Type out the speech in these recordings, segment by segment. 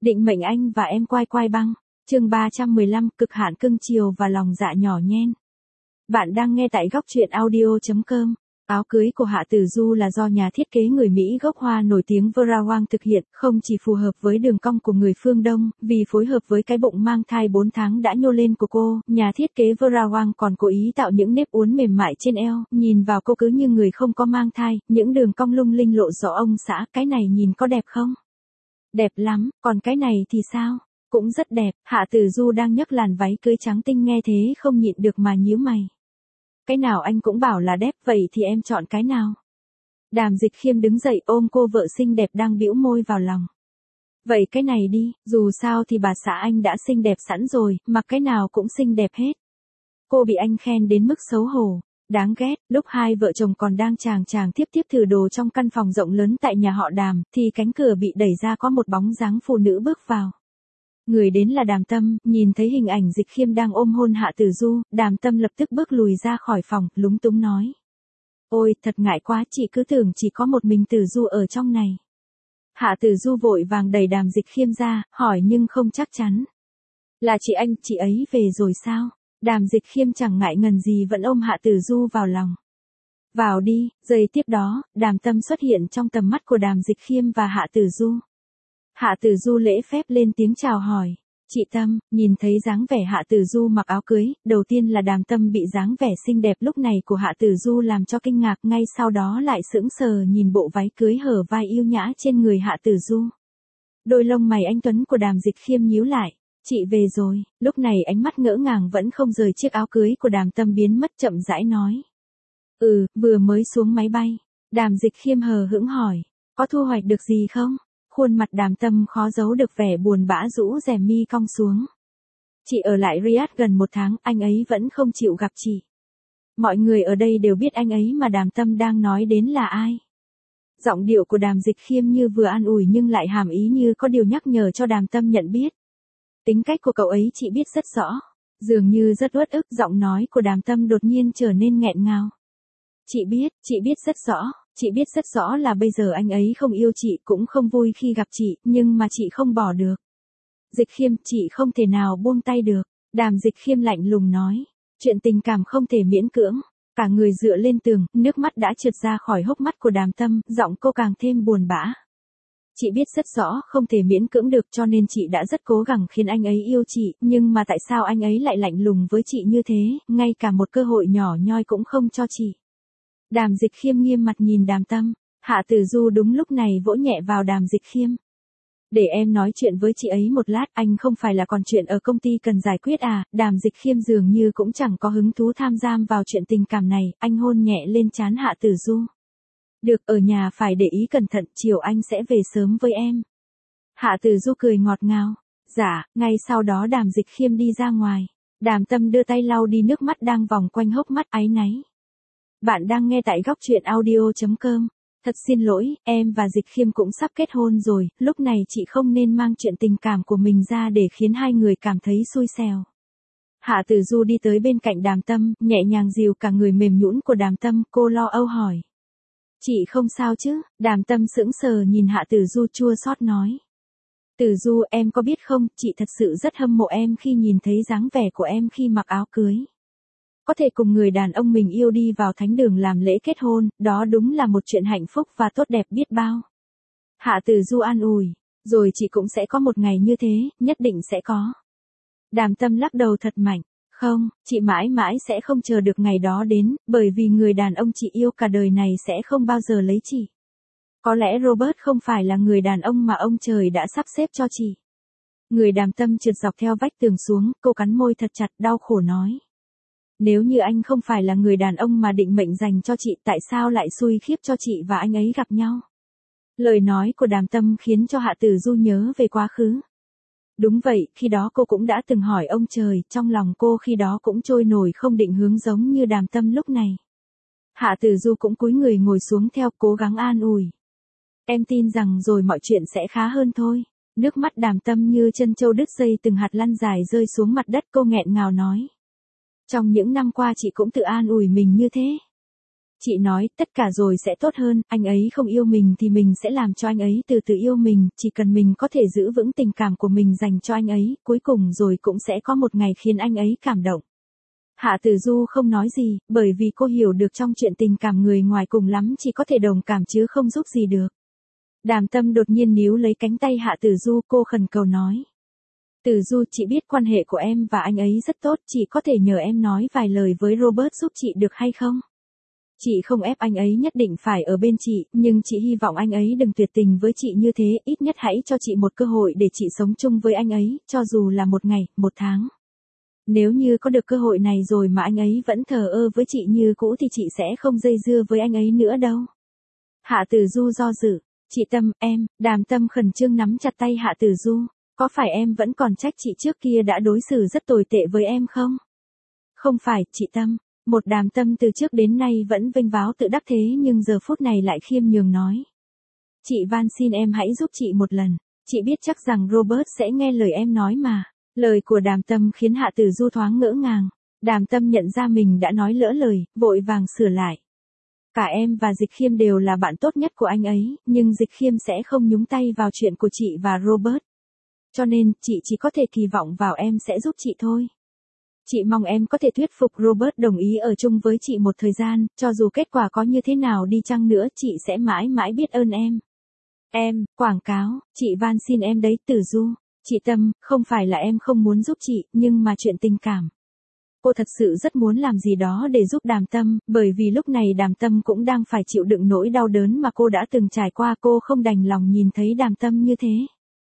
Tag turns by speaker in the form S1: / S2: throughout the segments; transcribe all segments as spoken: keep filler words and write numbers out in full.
S1: Định mệnh anh và em quai quai băng. Chương ba trăm mười lăm, cực hạn cưng chiều và lòng dạ nhỏ nhen. Bạn đang nghe tại góc truyện audio chấm com. Áo cưới của Hạ Tử Du là do nhà thiết kế người Mỹ gốc Hoa nổi tiếng Vera Wang thực hiện, không chỉ phù hợp với đường cong của người phương Đông, vì phối hợp với cái bụng mang thai bốn tháng đã nhô lên của cô, nhà thiết kế Vera Wang còn cố ý tạo những nếp uốn mềm mại trên eo, nhìn vào cô cứ như người không có mang thai, những đường cong lung linh lộ rõ ông xã, cái này nhìn có đẹp không? Đẹp lắm, còn cái này thì sao? Cũng rất đẹp. Hạ Tử Du đang nhấc làn váy cưới trắng tinh nghe thế không nhịn được mà nhíu mày. Cái nào anh cũng bảo là đẹp, vậy thì em chọn cái nào? Đàm Dịch Khiêm đứng dậy ôm cô vợ xinh đẹp đang bĩu môi vào lòng. Vậy cái này đi, dù sao thì bà xã anh đã xinh đẹp sẵn rồi, mặc cái nào cũng xinh đẹp hết. Cô bị anh khen đến mức xấu hổ. Đáng ghét, lúc hai vợ chồng còn đang chàng chàng tiếp tiếp thử đồ trong căn phòng rộng lớn tại nhà họ Đàm, thì cánh cửa bị đẩy ra có một bóng dáng phụ nữ bước vào. Người đến là Đàm Tâm, nhìn thấy hình ảnh Dịch Khiêm đang ôm hôn Hạ Tử Du, Đàm Tâm lập tức bước lùi ra khỏi phòng, lúng túng nói. Ôi, thật ngại quá, chị cứ tưởng chỉ có một mình Tử Du ở trong này. Hạ Tử Du vội vàng đẩy Đàm Dịch Khiêm ra, hỏi nhưng không chắc chắn. Là chị anh, chị ấy về rồi sao? Đàm Dịch Khiêm chẳng ngại ngần gì vẫn ôm Hạ Tử Du vào lòng. Vào đi, giây tiếp đó, Đàm Tâm xuất hiện trong tầm mắt của Đàm Dịch Khiêm và Hạ Tử Du. Hạ Tử Du lễ phép lên tiếng chào hỏi. Chị Tâm, nhìn thấy dáng vẻ Hạ Tử Du mặc áo cưới, đầu tiên là Đàm Tâm bị dáng vẻ xinh đẹp lúc này của Hạ Tử Du làm cho kinh ngạc, ngay sau đó lại sững sờ nhìn bộ váy cưới hở vai yêu nhã trên người Hạ Tử Du. Đôi lông mày anh tuấn của Đàm Dịch Khiêm nhíu lại. Chị về rồi, lúc này ánh mắt ngỡ ngàng vẫn không rời chiếc áo cưới của Đàm Tâm biến mất, chậm rãi nói. Ừ, vừa mới xuống máy bay. Đàm Dịch Khiêm hờ hững hỏi, có thu hoạch được gì không? Khuôn mặt Đàm Tâm khó giấu được vẻ buồn bã, rũ rèm mi cong xuống. Chị ở lại Riyadh gần một tháng, anh ấy vẫn không chịu gặp chị. Mọi người ở đây đều biết anh ấy mà Đàm Tâm đang nói đến là ai. Giọng điệu của Đàm Dịch Khiêm như vừa an ủi nhưng lại hàm ý như có điều nhắc nhở cho Đàm Tâm nhận biết. Tính cách của cậu ấy chị biết rất rõ. Dường như rất uất ức, giọng nói của Đàm Tâm đột nhiên trở nên nghẹn ngào. Chị biết, chị biết rất rõ, chị biết rất rõ là bây giờ anh ấy không yêu chị, cũng không vui khi gặp chị, nhưng mà chị không bỏ được. Dịch Khiêm, chị không thể nào buông tay được. Đàm Dịch Khiêm lạnh lùng nói. Chuyện tình cảm không thể miễn cưỡng. Cả người dựa lên tường, nước mắt đã trượt ra khỏi hốc mắt của Đàm Tâm, giọng cô càng thêm buồn bã. Chị biết rất rõ không thể miễn cưỡng được cho nên chị đã rất cố gắng khiến anh ấy yêu chị, nhưng mà tại sao anh ấy lại lạnh lùng với chị như thế, ngay cả một cơ hội nhỏ nhoi cũng không cho chị. Đàm Dịch Khiêm nghiêm mặt nhìn Đàm Tâm, Hạ Tử Du đúng lúc này vỗ nhẹ vào Đàm Dịch Khiêm. Để em nói chuyện với chị ấy một lát, anh không phải là còn chuyện ở công ty cần giải quyết à? Đàm Dịch Khiêm dường như cũng chẳng có hứng thú tham gia vào chuyện tình cảm này, anh hôn nhẹ lên trán Hạ Tử Du. Được, ở nhà phải để ý cẩn thận, chiều anh sẽ về sớm với em. Hạ Tử Du cười ngọt ngào. Dạ, ngay sau đó Đàm Dịch Khiêm đi ra ngoài. Đàm Tâm đưa tay lau đi nước mắt đang vòng quanh hốc mắt áy náy. Bạn đang nghe tại góc truyện audio chấm com. Thật xin lỗi, em và Dịch Khiêm cũng sắp kết hôn rồi, lúc này chị không nên mang chuyện tình cảm của mình ra để khiến hai người cảm thấy xui xẻo. Hạ Tử Du đi tới bên cạnh Đàm Tâm, nhẹ nhàng dìu cả người mềm nhũn của Đàm Tâm, cô lo âu hỏi. Chị không sao chứ? Đàm Tâm sững sờ nhìn Hạ Tử Du chua xót nói. Tử Du, em có biết không, chị thật sự rất hâm mộ em khi nhìn thấy dáng vẻ của em khi mặc áo cưới. Có thể cùng người đàn ông mình yêu đi vào thánh đường làm lễ kết hôn, đó đúng là một chuyện hạnh phúc và tốt đẹp biết bao. Hạ Tử Du an ủi, rồi chị cũng sẽ có một ngày như thế, nhất định sẽ có. Đàm Tâm lắc đầu thật mạnh. Không, chị mãi mãi sẽ không chờ được ngày đó đến, bởi vì người đàn ông chị yêu cả đời này sẽ không bao giờ lấy chị. Có lẽ Robert không phải là người đàn ông mà ông trời đã sắp xếp cho chị. Người Đàm Tâm trượt dọc theo vách tường xuống, cô cắn môi thật chặt, đau khổ nói. Nếu như anh không phải là người đàn ông mà định mệnh dành cho chị, tại sao lại xui khiếp cho chị và anh ấy gặp nhau? Lời nói của Đàm Tâm khiến cho Hạ Tử Du nhớ về quá khứ. Đúng vậy, khi đó cô cũng đã từng hỏi ông trời, trong lòng cô khi đó cũng trôi nổi không định hướng giống như Đàm Tâm lúc này. Hạ Tử Du cũng cúi người ngồi xuống theo, cố gắng an ủi. Em tin rằng rồi mọi chuyện sẽ khá hơn thôi. Nước mắt Đàm Tâm như chân trâu đứt dây từng hạt lăn dài rơi xuống mặt đất, cô nghẹn ngào nói. Trong những năm qua chị cũng tự an ủi mình như thế. Chị nói, tất cả rồi sẽ tốt hơn, anh ấy không yêu mình thì mình sẽ làm cho anh ấy từ từ yêu mình, chỉ cần mình có thể giữ vững tình cảm của mình dành cho anh ấy, cuối cùng rồi cũng sẽ có một ngày khiến anh ấy cảm động. Hạ Tử Du không nói gì, bởi vì cô hiểu được trong chuyện tình cảm người ngoài cùng lắm chỉ có thể đồng cảm chứ không giúp gì được. Đàm Tâm đột nhiên níu lấy cánh tay Hạ Tử Du, cô khẩn cầu nói. Tử Du, chị biết quan hệ của em và anh ấy rất tốt, chị có thể nhờ em nói vài lời với Robert giúp chị được hay không? Chị không ép anh ấy nhất định phải ở bên chị, nhưng chị hy vọng anh ấy đừng tuyệt tình với chị như thế, ít nhất hãy cho chị một cơ hội để chị sống chung với anh ấy, cho dù là một ngày, một tháng. Nếu như có được cơ hội này rồi mà anh ấy vẫn thờ ơ với chị như cũ thì chị sẽ không dây dưa với anh ấy nữa đâu. Hạ Tử Du do dự. Chị Tâm, em, Đàm Tâm khẩn trương nắm chặt tay Hạ Tử Du. Có phải em vẫn còn trách chị trước kia đã đối xử rất tồi tệ với em không? Không phải, chị Tâm. Một Đàm Tâm từ trước đến nay vẫn vênh váo tự đắc thế nhưng giờ phút này lại khiêm nhường nói. Chị van xin em hãy giúp chị một lần. Chị biết chắc rằng Robert sẽ nghe lời em nói mà. Lời của Đàm Tâm khiến Hạ Tử Du thoáng ngỡ ngàng. Đàm Tâm nhận ra mình đã nói lỡ lời, vội vàng sửa lại. Cả em và Dịch Khiêm đều là bạn tốt nhất của anh ấy, nhưng Dịch Khiêm sẽ không nhúng tay vào chuyện của chị và Robert. Cho nên, chị chỉ có thể kỳ vọng vào em sẽ giúp chị thôi. Chị mong em có thể thuyết phục Robert đồng ý ở chung với chị một thời gian, cho dù kết quả có như thế nào đi chăng nữa chị sẽ mãi mãi biết ơn em. Em, quảng cáo, chị van xin em đấy Tử Du. Chị Tâm, không phải là em không muốn giúp chị, nhưng mà chuyện tình cảm. Cô thật sự rất muốn làm gì đó để giúp Đàm Tâm, bởi vì lúc này Đàm Tâm cũng đang phải chịu đựng nỗi đau đớn mà cô đã từng trải qua, cô không đành lòng nhìn thấy Đàm Tâm như thế.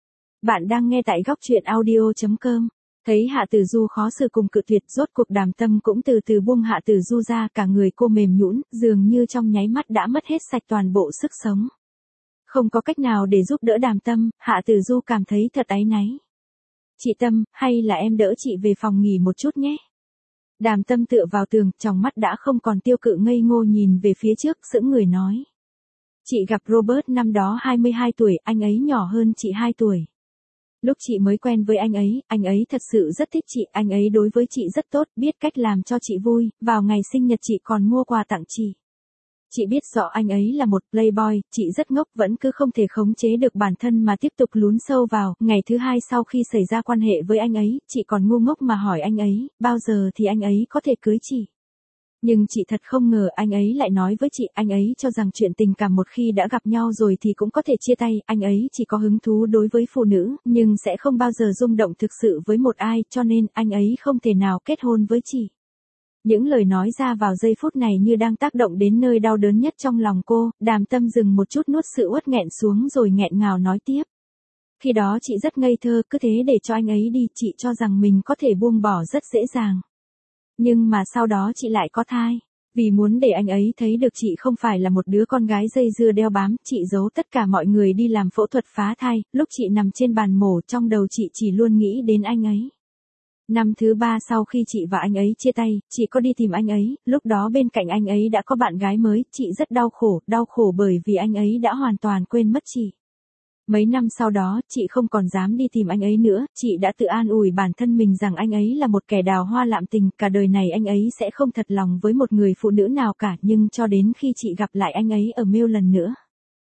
S1: Bạn đang nghe tại góc truyện audio chấm com. Thấy Hạ Tử Du khó xử cùng cự tuyệt, rốt cuộc Đàm Tâm cũng từ từ buông Hạ Tử Du ra, cả người cô mềm nhũn, dường như trong nháy mắt đã mất hết sạch toàn bộ sức sống. Không có cách nào để giúp đỡ Đàm Tâm, Hạ Tử Du cảm thấy thật áy náy. Chị Tâm, hay là em đỡ chị về phòng nghỉ một chút nhé. Đàm Tâm tựa vào tường, trong mắt đã không còn tiêu cự ngây ngô nhìn về phía trước, sững người nói. Chị gặp Robert năm đó hai mươi hai tuổi, anh ấy nhỏ hơn chị hai tuổi. Lúc chị mới quen với anh ấy, anh ấy thật sự rất thích chị, anh ấy đối với chị rất tốt, biết cách làm cho chị vui, vào ngày sinh nhật chị còn mua quà tặng chị. Chị biết rõ anh ấy là một playboy, chị rất ngốc vẫn cứ không thể khống chế được bản thân mà tiếp tục lún sâu vào. Ngày thứ hai sau khi xảy ra quan hệ với anh ấy, chị còn ngu ngốc mà hỏi anh ấy, bao giờ thì anh ấy có thể cưới chị. Nhưng chị thật không ngờ anh ấy lại nói với chị, anh ấy cho rằng chuyện tình cảm một khi đã gặp nhau rồi thì cũng có thể chia tay, anh ấy chỉ có hứng thú đối với phụ nữ, nhưng sẽ không bao giờ rung động thực sự với một ai, cho nên anh ấy không thể nào kết hôn với chị. Những lời nói ra vào giây phút này như đang tác động đến nơi đau đớn nhất trong lòng cô, Đàm Tâm dừng một chút nuốt sự uất nghẹn xuống rồi nghẹn ngào nói tiếp. Khi đó chị rất ngây thơ, cứ thế để cho anh ấy đi, chị cho rằng mình có thể buông bỏ rất dễ dàng. Nhưng mà sau đó chị lại có thai. Vì muốn để anh ấy thấy được chị không phải là một đứa con gái dây dưa đeo bám, chị giấu tất cả mọi người đi làm phẫu thuật phá thai, lúc chị nằm trên bàn mổ trong đầu chị chỉ luôn nghĩ đến anh ấy. Năm thứ ba sau khi chị và anh ấy chia tay, chị có đi tìm anh ấy, lúc đó bên cạnh anh ấy đã có bạn gái mới, chị rất đau khổ, đau khổ bởi vì anh ấy đã hoàn toàn quên mất chị. Mấy năm sau đó, chị không còn dám đi tìm anh ấy nữa, chị đã tự an ủi bản thân mình rằng anh ấy là một kẻ đào hoa lạm tình, cả đời này anh ấy sẽ không thật lòng với một người phụ nữ nào cả, nhưng cho đến khi chị gặp lại anh ấy ở Mill lần nữa.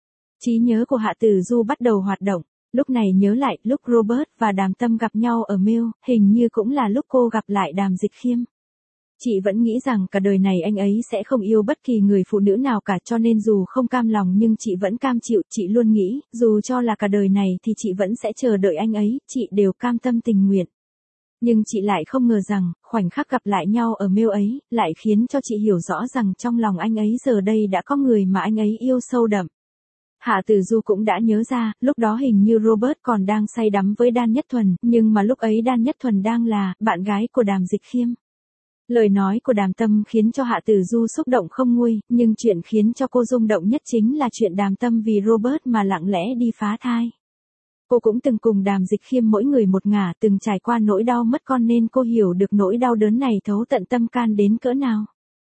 S1: Trí nhớ của Hạ Tử Du bắt đầu hoạt động, lúc này nhớ lại, lúc Robert và Đàm Tâm gặp nhau ở Mill, hình như cũng là lúc cô gặp lại Đàm Dịch Khiêm. Chị vẫn nghĩ rằng cả đời này anh ấy sẽ không yêu bất kỳ người phụ nữ nào cả, cho nên dù không cam lòng nhưng chị vẫn cam chịu, chị luôn nghĩ, dù cho là cả đời này thì chị vẫn sẽ chờ đợi anh ấy, chị đều cam tâm tình nguyện. Nhưng chị lại không ngờ rằng, khoảnh khắc gặp lại nhau ở Mill ấy, lại khiến cho chị hiểu rõ rằng trong lòng anh ấy giờ đây đã có người mà anh ấy yêu sâu đậm. Hạ Tử Du cũng đã nhớ ra, lúc đó hình như Robert còn đang say đắm với Đan Nhất Thuần, nhưng mà lúc ấy Đan Nhất Thuần đang là bạn gái của Đàm Dịch Khiêm. Lời nói của Đàm Tâm khiến cho Hạ Tử Du xúc động không nguôi, nhưng chuyện khiến cho cô rung động nhất chính là chuyện Đàm Tâm vì Robert mà lặng lẽ đi phá thai. Cô cũng từng cùng Đàm Dịch Khiêm mỗi người một ngả, từng trải qua nỗi đau mất con nên cô hiểu được nỗi đau đớn này thấu tận tâm can đến cỡ nào.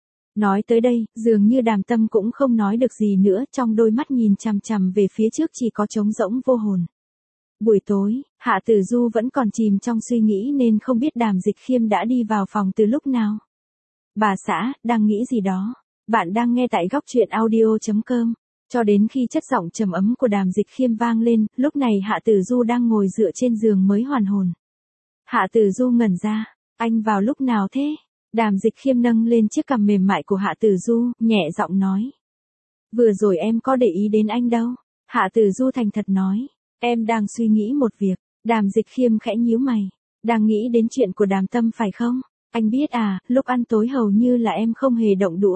S1: Nói tới đây, dường như Đàm Tâm cũng không nói được gì nữa, trong đôi mắt nhìn chằm chằm về phía trước chỉ có trống rỗng vô hồn. Buổi tối, Hạ Tử Du vẫn còn chìm trong suy nghĩ nên không biết Đàm Dịch Khiêm đã đi vào phòng từ lúc nào. Bà xã, đang nghĩ gì đó. Bạn đang nghe tại góc truyện audio chấm com. Cho đến khi chất giọng trầm ấm của Đàm Dịch Khiêm vang lên, lúc này Hạ Tử Du đang ngồi dựa trên giường mới hoàn hồn. Hạ Tử Du ngẩn ra, anh vào lúc nào thế? Đàm Dịch Khiêm nâng lên chiếc cằm mềm mại của Hạ Tử Du, nhẹ giọng nói. Vừa rồi em có để ý đến anh đâu. Hạ Tử Du thành thật nói, em đang suy nghĩ một việc. Đàm Dịch Khiêm khẽ nhíu mày, đang nghĩ đến chuyện của Đàm Tâm phải không? Anh biết à, lúc ăn tối hầu như là em không hề động đũa.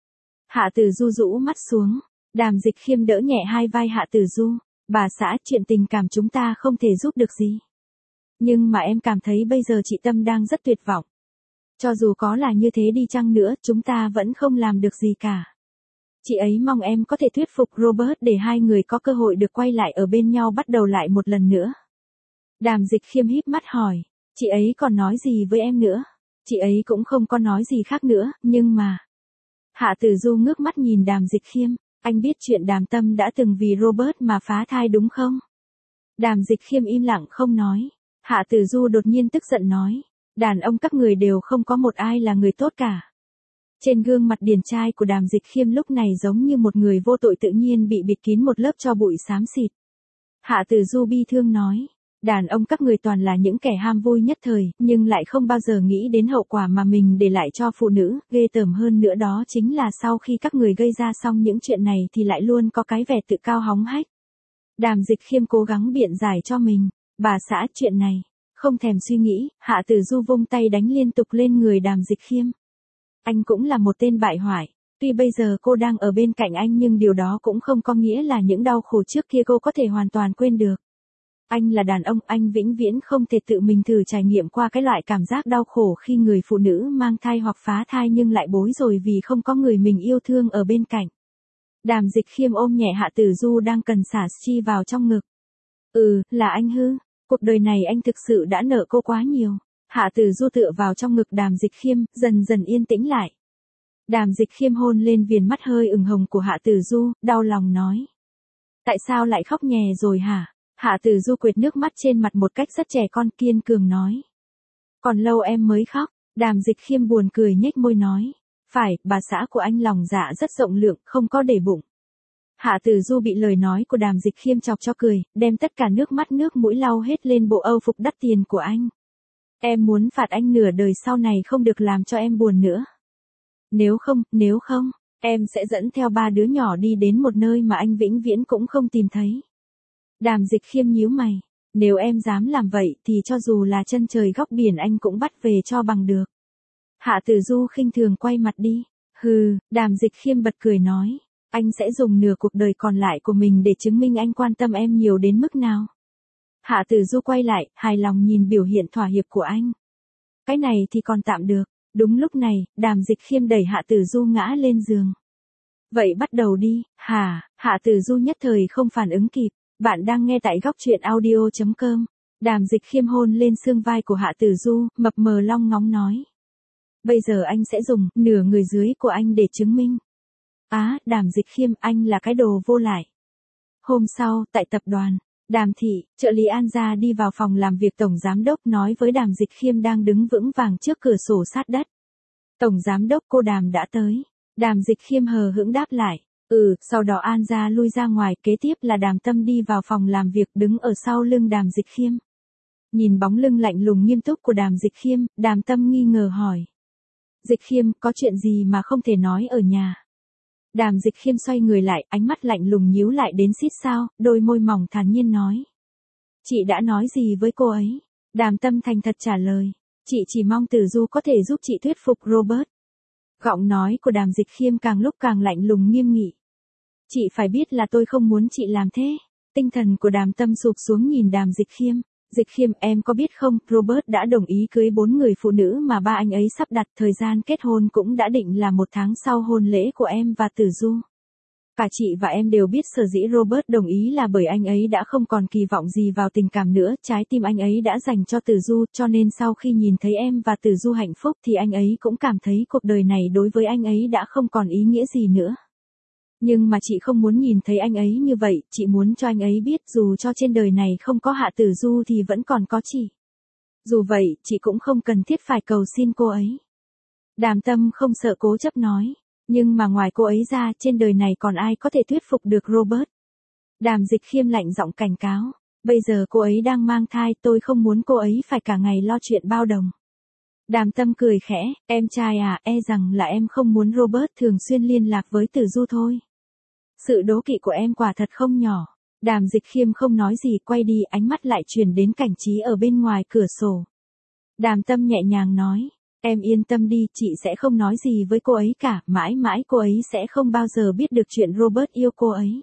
S1: Hạ Tử Du rũ mắt xuống, Đàm Dịch Khiêm đỡ nhẹ hai vai Hạ Tử Du, bà xã, chuyện tình cảm chúng ta không thể giúp được gì. Nhưng mà em cảm thấy bây giờ chị Tâm đang rất tuyệt vọng. Cho dù có là như thế đi chăng nữa, chúng ta vẫn không làm được gì cả. Chị ấy mong em có thể thuyết phục Robert để hai người có cơ hội được quay lại ở bên nhau, bắt đầu lại một lần nữa. Đàm Dịch Khiêm híp mắt hỏi, chị ấy còn nói gì với em nữa? Chị ấy cũng không có nói gì khác nữa, nhưng mà... Hạ Tử Du ngước mắt nhìn Đàm Dịch Khiêm, anh biết chuyện Đàm Tâm đã từng vì Robert mà phá thai đúng không? Đàm Dịch Khiêm im lặng không nói. Hạ Tử Du đột nhiên tức giận nói, đàn ông các người đều không có một ai là người tốt cả. Trên gương mặt điển trai của Đàm Dịch Khiêm lúc này giống như một người vô tội tự nhiên bị bịt kín một lớp tro bụi xám xịt. Hạ Tử Du bi thương nói, đàn ông các người toàn là những kẻ ham vui nhất thời, nhưng lại không bao giờ nghĩ đến hậu quả mà mình để lại cho phụ nữ. Ghê tởm hơn nữa đó chính là sau khi các người gây ra xong những chuyện này thì lại luôn có cái vẻ tự cao hóng hách. Đàm Dịch Khiêm cố gắng biện giải cho mình, bà xã, chuyện này, không thèm suy nghĩ. Hạ Tử Du vung tay đánh liên tục lên người Đàm Dịch Khiêm. Anh cũng là một tên bại hoại, tuy bây giờ cô đang ở bên cạnh anh nhưng điều đó cũng không có nghĩa là những đau khổ trước kia cô có thể hoàn toàn quên được. Anh là đàn ông, anh vĩnh viễn không thể tự mình thử trải nghiệm qua cái loại cảm giác đau khổ khi người phụ nữ mang thai hoặc phá thai nhưng lại bối rối vì không có người mình yêu thương ở bên cạnh. Đàm Dịch Khiêm ôm nhẹ Hạ Tử Du đang cần xả chi vào trong ngực. Ừ, là anh hư, cuộc đời này anh thực sự đã nợ cô quá nhiều. Hạ Tử Du tựa vào trong ngực Đàm Dịch Khiêm, dần dần yên tĩnh lại. Đàm Dịch Khiêm hôn lên viền mắt hơi ửng hồng của Hạ Tử Du, đau lòng nói. Tại sao lại khóc nhè rồi hả? Hạ Tử Du quệt nước mắt trên mặt một cách rất trẻ con, kiên cường nói. Còn lâu em mới khóc. Đàm Dịch Khiêm buồn cười nhếch môi nói. Phải, bà xã của anh lòng dạ rất rộng lượng, không có để bụng. Hạ Tử Du bị lời nói của Đàm Dịch Khiêm chọc cho cười, đem tất cả nước mắt nước mũi lau hết lên bộ âu phục đắt tiền của anh. Em muốn phạt anh nửa đời sau này không được làm cho em buồn nữa. Nếu không, nếu không, em sẽ dẫn theo ba đứa nhỏ đi đến một nơi mà anh vĩnh viễn cũng không tìm thấy. Đàm Dịch Khiêm nhíu mày, nếu em dám làm vậy thì cho dù là chân trời góc biển anh cũng bắt về cho bằng được. Hạ Tử Du khinh thường quay mặt đi. Hừ, Đàm Dịch Khiêm bật cười nói, anh sẽ dùng nửa cuộc đời còn lại của mình để chứng minh anh quan tâm em nhiều đến mức nào. Hạ Tử Du quay lại, hài lòng nhìn biểu hiện thỏa hiệp của anh. Cái này thì còn tạm được. Đúng lúc này, Đàm Dịch Khiêm đẩy Hạ Tử Du ngã lên giường. Vậy bắt đầu đi. Hả? Hạ Tử Du nhất thời không phản ứng kịp. Bạn đang nghe tại góc truyện audio chấm com. Đàm Dịch Khiêm hôn lên xương vai của Hạ Tử Du, mập mờ long ngóng nói. Bây giờ anh sẽ dùng nửa người dưới của anh để chứng minh. Á, Đàm Dịch Khiêm, anh là cái đồ vô lại. Hôm sau, tại tập đoàn, Đàm Thị, trợ lý An Gia đi vào phòng làm việc Tổng Giám Đốc nói với Đàm Dịch Khiêm đang đứng vững vàng trước cửa sổ sát đất. Tổng Giám Đốc, cô Đàm đã tới. Đàm Dịch Khiêm hờ hững đáp lại. Ừ, sau đó An Gia lui ra ngoài, kế tiếp là Đàm Tâm đi vào phòng làm việc đứng ở sau lưng Đàm Dịch Khiêm. Nhìn bóng lưng lạnh lùng nghiêm túc của Đàm Dịch Khiêm, Đàm Tâm nghi ngờ hỏi. Dịch Khiêm, có chuyện gì mà không thể nói ở nhà? Đàm Dịch Khiêm xoay người lại, ánh mắt lạnh lùng nhíu lại đến xít sao, đôi môi mỏng thản nhiên nói. Chị đã nói gì với cô ấy? Đàm Tâm thành thật trả lời. Chị chỉ mong Tử Du có thể giúp chị thuyết phục Robert. Giọng nói của Đàm Dịch Khiêm càng lúc càng lạnh lùng nghiêm nghị. Chị phải biết là tôi không muốn chị làm thế. Tinh thần của Đàm Tâm sụp xuống nhìn Đàm Dịch Khiêm. Dịch Khiêm, em có biết không, Robert đã đồng ý cưới bốn người phụ nữ mà ba anh ấy sắp đặt, thời gian kết hôn cũng đã định là một tháng sau hôn lễ của em và Tử Du. Cả chị và em đều biết sở dĩ Robert đồng ý là bởi anh ấy đã không còn kỳ vọng gì vào tình cảm nữa, trái tim anh ấy đã dành cho Tử Du, cho nên sau khi nhìn thấy em và Tử Du hạnh phúc thì anh ấy cũng cảm thấy cuộc đời này đối với anh ấy đã không còn ý nghĩa gì nữa. Nhưng mà chị không muốn nhìn thấy anh ấy như vậy, chị muốn cho anh ấy biết dù cho trên đời này không có Hạ Tử Du thì vẫn còn có chị. Dù vậy, chị cũng không cần thiết phải cầu xin cô ấy. Đàm Tâm không sợ cố chấp nói. Nhưng mà ngoài cô ấy ra, trên đời này còn ai có thể thuyết phục được Robert. Đàm Dịch Khiêm lạnh giọng cảnh cáo. Bây giờ cô ấy đang mang thai, tôi không muốn cô ấy phải cả ngày lo chuyện bao đồng. Đàm Tâm cười khẽ, em trai à, e rằng là em không muốn Robert thường xuyên liên lạc với Tử Du thôi. Sự đố kỵ của em quả thật không nhỏ. Đàm Dịch Khiêm không nói gì, quay đi, ánh mắt lại chuyển đến cảnh trí ở bên ngoài cửa sổ. Đàm Tâm nhẹ nhàng nói, em yên tâm đi, chị sẽ không nói gì với cô ấy cả, mãi mãi cô ấy sẽ không bao giờ biết được chuyện Robert yêu cô ấy.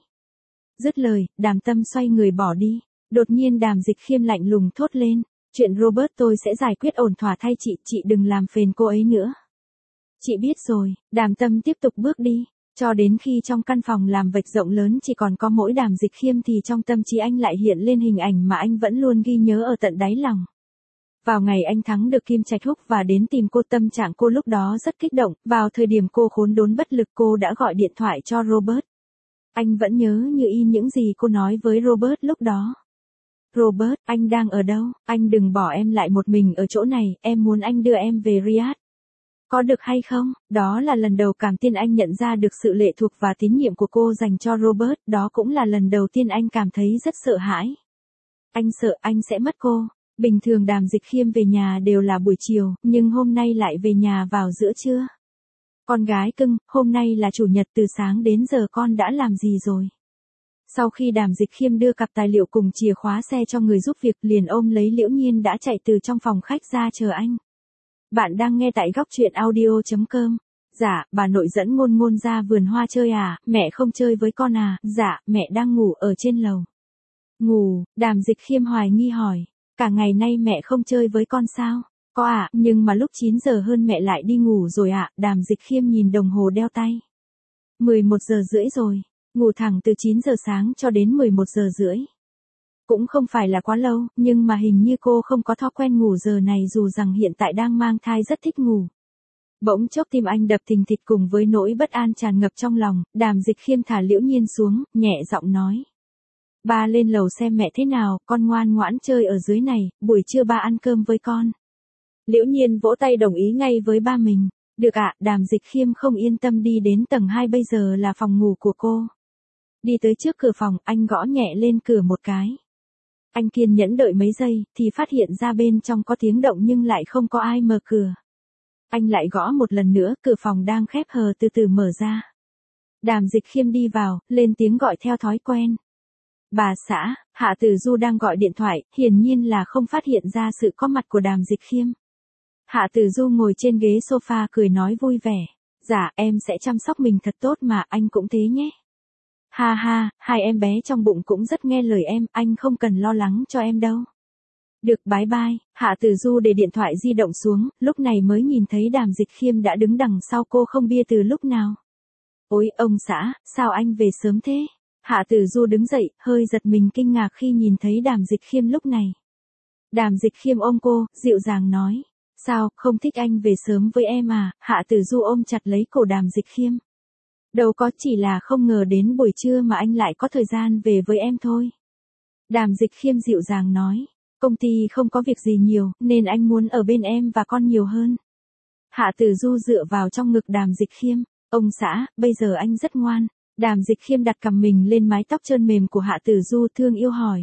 S1: Dứt lời, Đàm Tâm xoay người bỏ đi. Đột nhiên Đàm Dịch Khiêm lạnh lùng thốt lên, chuyện Robert tôi sẽ giải quyết ổn thỏa thay chị, chị đừng làm phiền cô ấy nữa. Chị biết rồi. Đàm Tâm tiếp tục bước đi, cho đến khi trong căn phòng làm vạch rộng lớn chỉ còn có mỗi Đàm Dịch Khiêm thì trong tâm trí anh lại hiện lên hình ảnh mà anh vẫn luôn ghi nhớ ở tận đáy lòng. Vào ngày anh thắng được Kim Trạch Húc và đến tìm cô, tâm trạng cô lúc đó rất kích động, vào thời điểm cô khốn đốn bất lực cô đã gọi điện thoại cho Robert. Anh vẫn nhớ như in những gì cô nói với Robert lúc đó. Robert, anh đang ở đâu? Anh đừng bỏ em lại một mình ở chỗ này, em muốn anh đưa em về Riyadh. Có được hay không? Đó là lần đầu cảm tiên anh nhận ra được sự lệ thuộc và tín nhiệm của cô dành cho Robert, đó cũng là lần đầu tiên anh cảm thấy rất sợ hãi. Anh sợ anh sẽ mất cô. Bình thường Đàm Dịch Khiêm về nhà đều là buổi chiều, nhưng hôm nay lại về nhà vào giữa trưa. Con gái cưng, hôm nay là chủ nhật, từ sáng đến giờ con đã làm gì rồi? Sau khi Đàm Dịch Khiêm đưa cặp tài liệu cùng chìa khóa xe cho người giúp việc, liền ôm lấy Liễu Nhiên đã chạy từ trong phòng khách ra chờ anh. Bạn đang nghe tại góc truyện audio chấm com. Dạ, bà nội dẫn Ngôn Ngôn ra vườn hoa chơi à, mẹ không chơi với con à? Dạ, mẹ đang ngủ ở trên lầu. Ngủ? Đàm Dịch Khiêm hoài nghi hỏi. Cả ngày nay mẹ không chơi với con sao? Có ạ, à, nhưng mà lúc chín giờ hơn mẹ lại đi ngủ rồi ạ. À. Đàm Dịch Khiêm nhìn đồng hồ đeo tay. mười một giờ rưỡi rồi. Ngủ thẳng từ chín giờ sáng cho đến mười một giờ rưỡi. Cũng không phải là quá lâu, nhưng mà hình như cô không có thói quen ngủ giờ này dù rằng hiện tại đang mang thai rất thích ngủ. Bỗng chốc tim anh đập thình thịch cùng với nỗi bất an tràn ngập trong lòng, Đàm Dịch Khiêm thả Liễu Nhiên xuống, nhẹ giọng nói. Ba lên lầu xem mẹ thế nào, con ngoan ngoãn chơi ở dưới này, buổi trưa ba ăn cơm với con. Liễu Nhiên vỗ tay đồng ý ngay với ba mình. Được ạ, à, Đàm Dịch Khiêm không yên tâm đi đến tầng hai, bây giờ là phòng ngủ của cô. Đi tới trước cửa phòng, anh gõ nhẹ lên cửa một cái. Anh kiên nhẫn đợi mấy giây, thì phát hiện ra bên trong có tiếng động nhưng lại không có ai mở cửa. Anh lại gõ một lần nữa, cửa phòng đang khép hờ từ từ mở ra. Đàm Dịch Khiêm đi vào, lên tiếng gọi theo thói quen. Bà xã, Hạ Tử Du đang gọi điện thoại, hiển nhiên là không phát hiện ra sự có mặt của Đàm Dịch Khiêm. Hạ Tử Du ngồi trên ghế sofa cười nói vui vẻ. Dạ, em sẽ chăm sóc mình thật tốt mà, anh cũng thế nhé. Ha ha, hai em bé trong bụng cũng rất nghe lời em, anh không cần lo lắng cho em đâu. Được, bye bye. Hạ Tử Du để điện thoại di động xuống, lúc này mới nhìn thấy Đàm Dịch Khiêm đã đứng đằng sau cô không bia từ lúc nào. Ôi, ông xã, sao anh về sớm thế? Hạ Tử Du đứng dậy, hơi giật mình kinh ngạc khi nhìn thấy Đàm Dịch Khiêm lúc này. Đàm Dịch Khiêm ôm cô, dịu dàng nói. Sao, không thích anh về sớm với em à? Hạ Tử Du ôm chặt lấy cổ Đàm Dịch Khiêm. Đâu có, chỉ là không ngờ đến buổi trưa mà anh lại có thời gian về với em thôi. Đàm Dịch Khiêm dịu dàng nói. Công ty không có việc gì nhiều, nên anh muốn ở bên em và con nhiều hơn. Hạ Tử Du dựa vào trong ngực Đàm Dịch Khiêm. Ông xã, bây giờ anh rất ngoan. Đàm Dịch Khiêm đặt cằm mình lên mái tóc trơn mềm của Hạ Tử Du, thương yêu hỏi.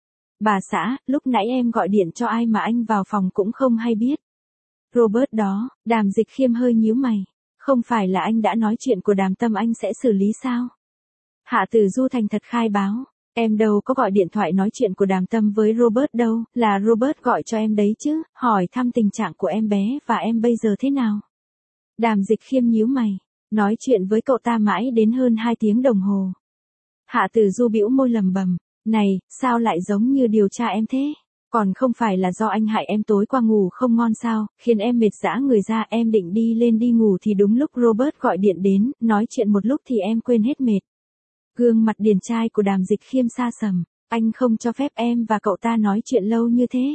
S1: Bà xã, lúc nãy em gọi điện cho ai mà anh vào phòng cũng không hay biết. Robert đó. Đàm Dịch Khiêm hơi nhíu mày. Không phải là anh đã nói chuyện của Đàm Tâm anh sẽ xử lý sao? Hạ Tử Du thành thật khai báo. Em đâu có gọi điện thoại nói chuyện của Đàm Tâm với Robert đâu, là Robert gọi cho em đấy chứ, hỏi thăm tình trạng của em bé và em bây giờ thế nào. Đàm Dịch Khiêm nhíu mày, nói chuyện với cậu ta mãi đến hơn hai tiếng đồng hồ. Hạ Tử Du bĩu môi lầm bầm, này, sao lại giống như điều tra em thế? Còn không phải là do anh hại em tối qua ngủ không ngon sao, khiến em mệt rã người ra, em định đi lên đi ngủ thì đúng lúc Robert gọi điện đến, nói chuyện một lúc thì em quên hết mệt. Gương mặt điển trai của Đàm Dịch Khiêm sa sầm, anh không cho phép em và cậu ta nói chuyện lâu như thế.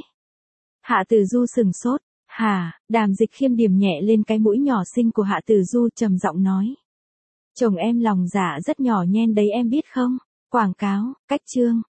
S1: Hạ Tử Du sừng sốt, hả? Đàm Dịch Khiêm điểm nhẹ lên cái mũi nhỏ xinh của Hạ Tử Du trầm giọng nói. Chồng em lòng dạ rất nhỏ nhen đấy em biết không? Quảng cáo, cách chương.